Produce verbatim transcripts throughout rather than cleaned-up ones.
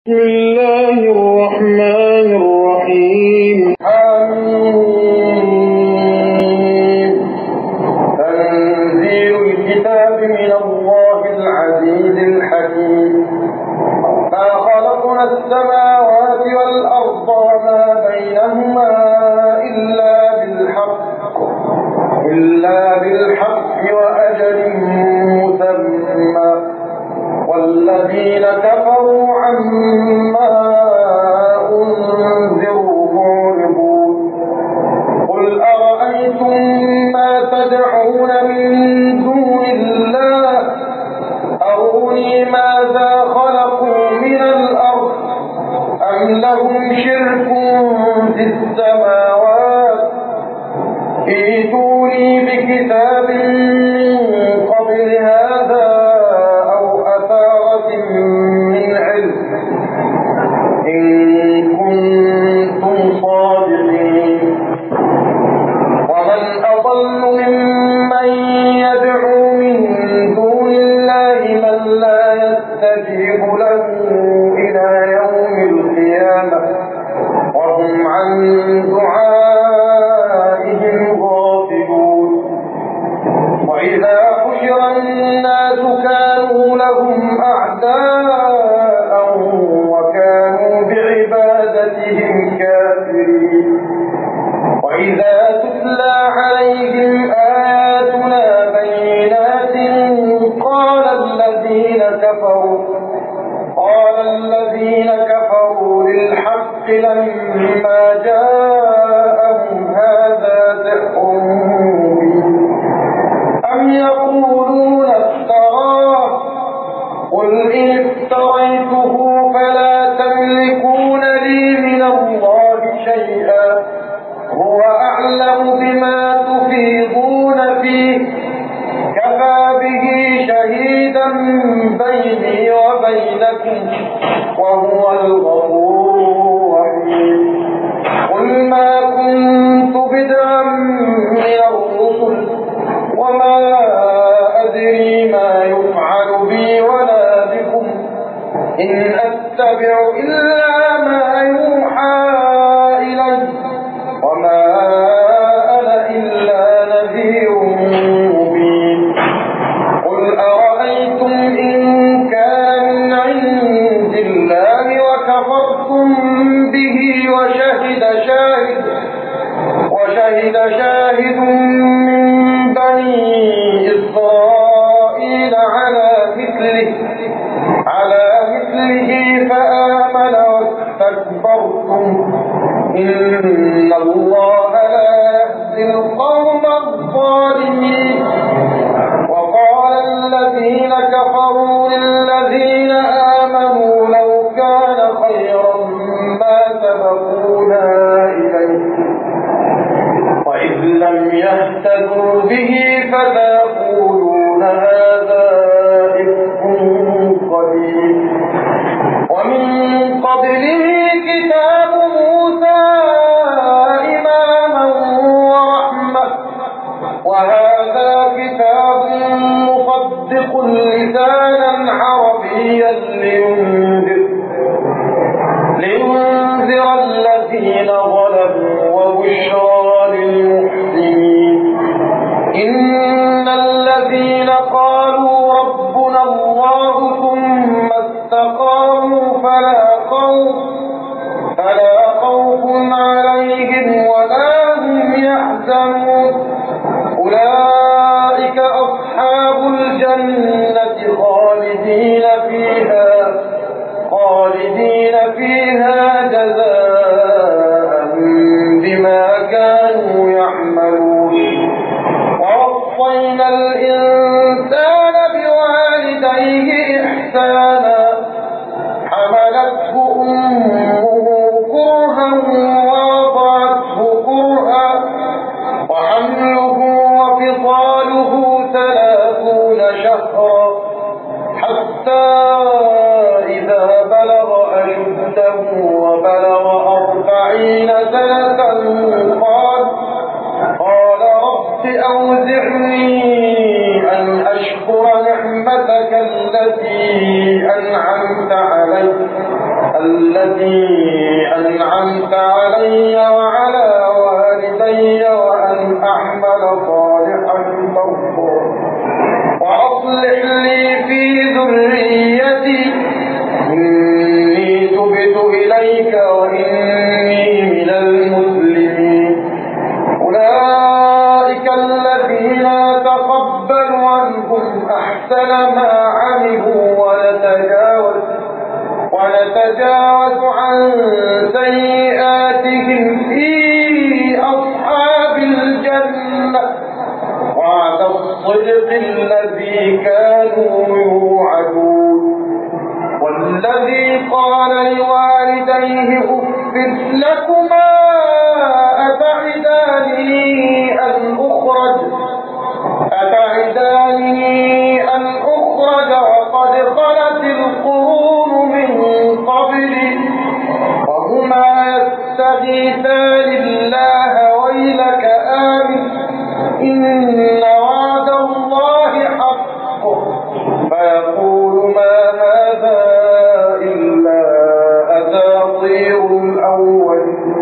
بسم الله الرحمن الرحيم. آمين. تنزيل الكتاب من الله العزيز الحكيم. ما خلقنا السماوات والأرض وما بينهما إلا بالحق إلا بالحق وأجل مسمى والذين كفروا عما أنذروا معرضون. قل أرأيتم ما تدعون من دون الله أروني ماذا خلقوا من الأرض أم لهم شرك في السماوات ائتوني بكتاب من قبل هذا من علم إن كنتم صادقين. ومن أضل ممن يدعو من دون الله من لا يستجيب له إلى يوم القيامة وهم عن دعائهم غافلون. وإذا حشر الناس كانوا لهم أعداء وكانوا بعبادتهم كافرين. وإذا تتلى عليهم آياتنا بينات قال الذين كفروا قال الذين كفروا للحق لما جاءهم هذا سحر مبين أم يقولون افتراه قل إن افتريته فلا تملكون لي من الله شيئا هو أعلم بما تفيضون فيه كفى به شهيدا بيني وبينكم وهو الغفور الرحيم. قل ما كنت بدعا من الرسل وما أدري ما يفعل بي ولا بكم إن أتبع إلا ما يوحى إلي وما أنا إلا نذير مبين. قل أرأيتم إن كان من عند الله وكفرتم به وشهد شاهد وشهد شاهد من بني إسرائيل على مثله على مثله فآمن واستكبرتم إن الله لا يهدي القوم الظالمين. وقال الذين كفروا للذين آمنوا لو كان خيرا ما سبقونا إليه وإذ لم يهتدوا به فتقولون هذا إفك قديم. ومن قبله كتاب موسى إماما ورحمة وهذا كتاب مصدق لسانا عربيا لينذر لينذر الذين ظلموا وبشرى للمحسنين. إن الذين قالوا ربنا الله ثم استقاموا فلا خوف فلا خوف عليهم ولا هم يحزنون أولئك أصحاب الجنة خالدين فيها خالدين فيها جزاء بما كانوا يعملون. ووصينا الإنسان بوالديه إحسانا حملته أمه كرها ووضعته كرها وحمله وفصاله ثلاثون شهرا حتى إذا بلغ أشده وبلغ أربعين سنة قال قال رب أوزعني أن أشكر نعمتك التي أنعمت علي التي أنعمت علي وعلى والدي وأن أعمل صالحا ترضاه وأصلح لي في ذريتي إني تبت إليك وإني من المسلمين. أولئك الذين نتقبل عنهم أحسن ما عملوا ونتجاوز ونتجاوز عن سيئاتهم في أصحاب الجنة وعد الصدق الذي كانوا يوعدون. والذي قال لوالديه أف لكما أتعداني أن أخرج أتعداني أن أخرج وقد خلت القرون من قبلي وهما يستغيثان الله ويلك آمن إن وعد الله حق فيقول ما هذا إلا أساطير الأولين.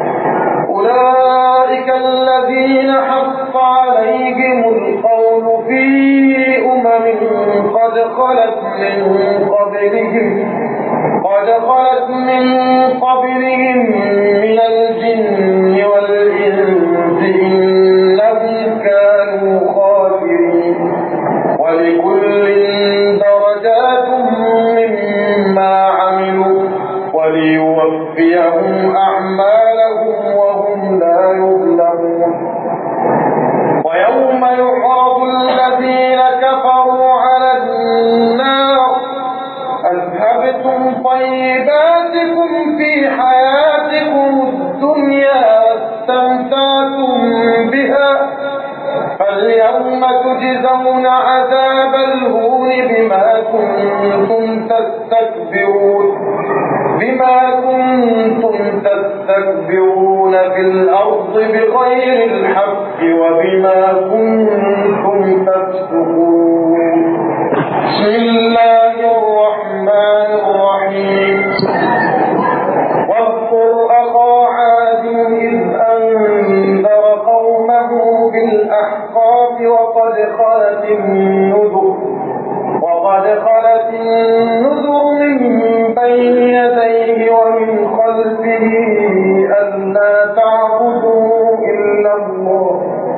أولئك الذين حق عليهم القول في أمم قد خلت من قبلهم قد خلت من قبلهم من الجن والإنس إنهم كانوا خاسرين. ولكل درجات مما عملوا وليوفيهم أعمالهم وهم لا يظلمون. ويوم يعرض الذين كفروا على النار أذهبتم طيباتكم في حياتكم الدنيا واستمتعتم بها فاليوم تجزون عذاب الهون بما كنتم تستكبرون بما كنتم تستكبرون في الأرض بغير الحق وبما كنتم تفسقون. بسم الله الرحمن الرحيم. واذكر أخا عاد إذ أنذر قومه بالأحقاف وقد خلت النذر وقد خلت النذر من بين يديه ومن خلفه ألا تعبدوا إلا الله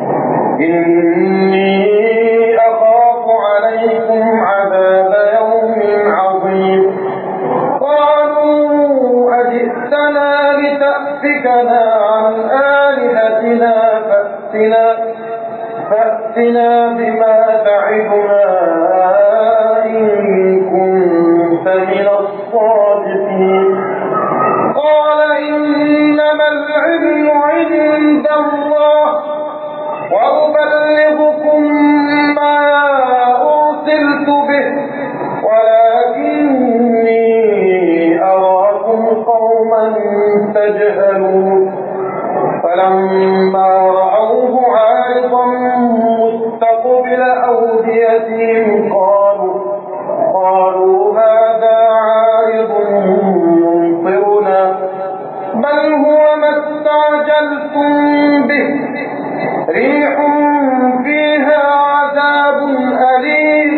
إني أخاف عليكم عذاب يوم عظيم. قالوا أجئتنا لتأفكنا عن آلهتنا فأتنا فأتنا بما تعدنا إن كنت من الصادقين. قال إنما العلم عند الله وأبلغكم ما أرسلت به ولكني أراكم قوما تجهلون. فلما رأوه عارضا مستقبل أوديتهم قالوا قالوا هذا عارض ممطرنا بل هو ما استعجلتم به ريح فيها عذاب أليم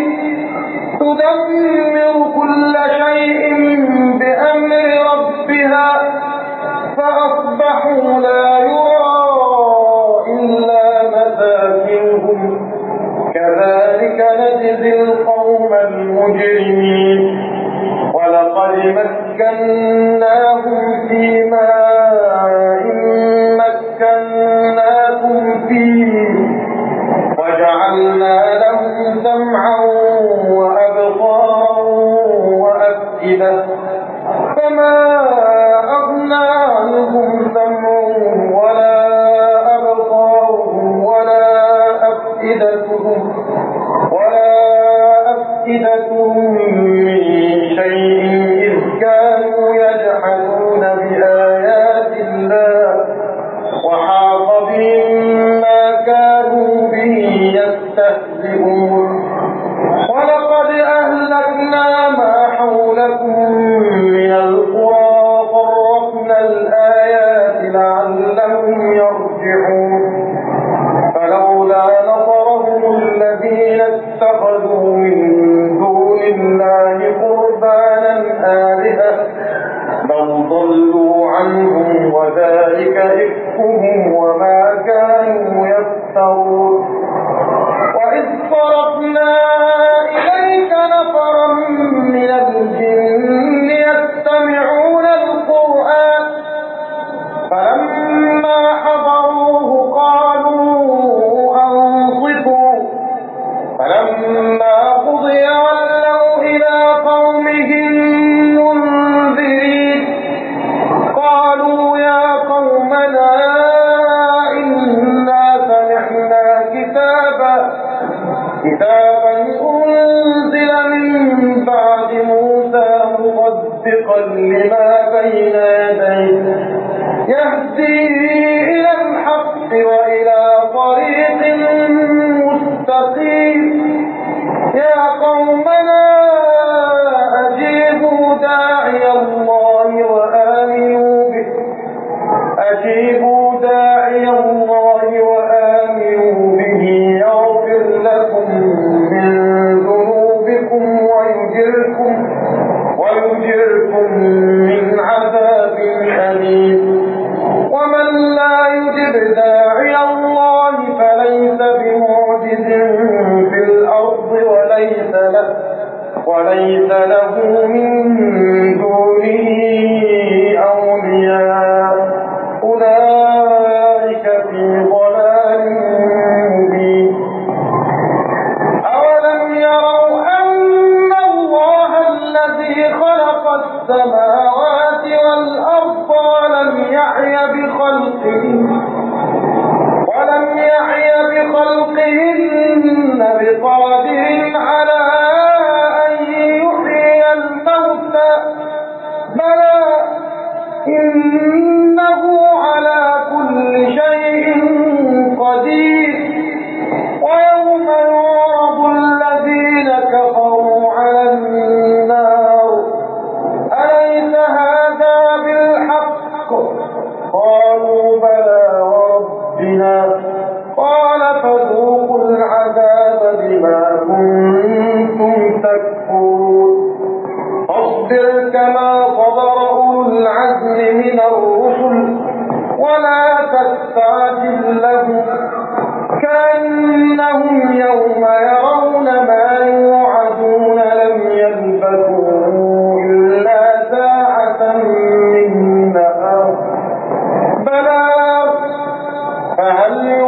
تدمر كل شيء بأمر ربها فأصبحوا لا يرى إلا مساكنهم كذلك نجزي القوم المجرمين. ولقد مكناهم في ماء مكناكم فيه وجعلنا لهم سمعا وأبصارا وأفئدة فما أغنى عنهم سمعهم ولا أبصارهم ولا أفئدتهم ولا أفئدتهم من شيء إذ كانوا يجحدون بآيات الله وحاق بهم ما كانوا به يستهزئون. ولقد أهلكنا ما حولكم من القرى بل ضلوا عنهم وذلك إفكهم وما كانوا يفترون. وإذ صرفنا إليك نفرا من الجن يستمعون القرآن فلما حضروه قالوا أنصتوا فلما قضي ولوا إلى قومهم منذرين قالوا يا قومنا إنا سمعنا كتابا كتابا أنزل من بعد موسى مصدقا لما بين يديه يهدي إلى الحق وإلى طريق مستقيم يا قومنا أجيبوا داعي الله وآمنوا به أجيبوا داعي الله وآمنوا به يغفر لكم من ذنوبكم ويجركم ويجركم من عذاب أليم. ومن لا يجب داعي الله فليس بمعجز في الأرض وليس له وليس له من دونه أولياء أولئك في ضلال مبين. أولم يروا أن الله الذي خلق السماوات والأرض ولم يعي بخلقهن ولم يعي بخلقهن بقادر على أن يحيي الموتى بلى إنه على كل شيء قدير. ويوم يعرض الذين كفروا على النار أليس هذا بالحق قالوا بلى وربنا قال فذوقوا العذاب بما كنتم تكفرون. فاصبر كما صبر أولو العزم من الرسل ولا تستعجل لهم كأنهم يوم يرون ما يوعدون لم يلبثوا إلا ساعة من نهار بلاغ فهل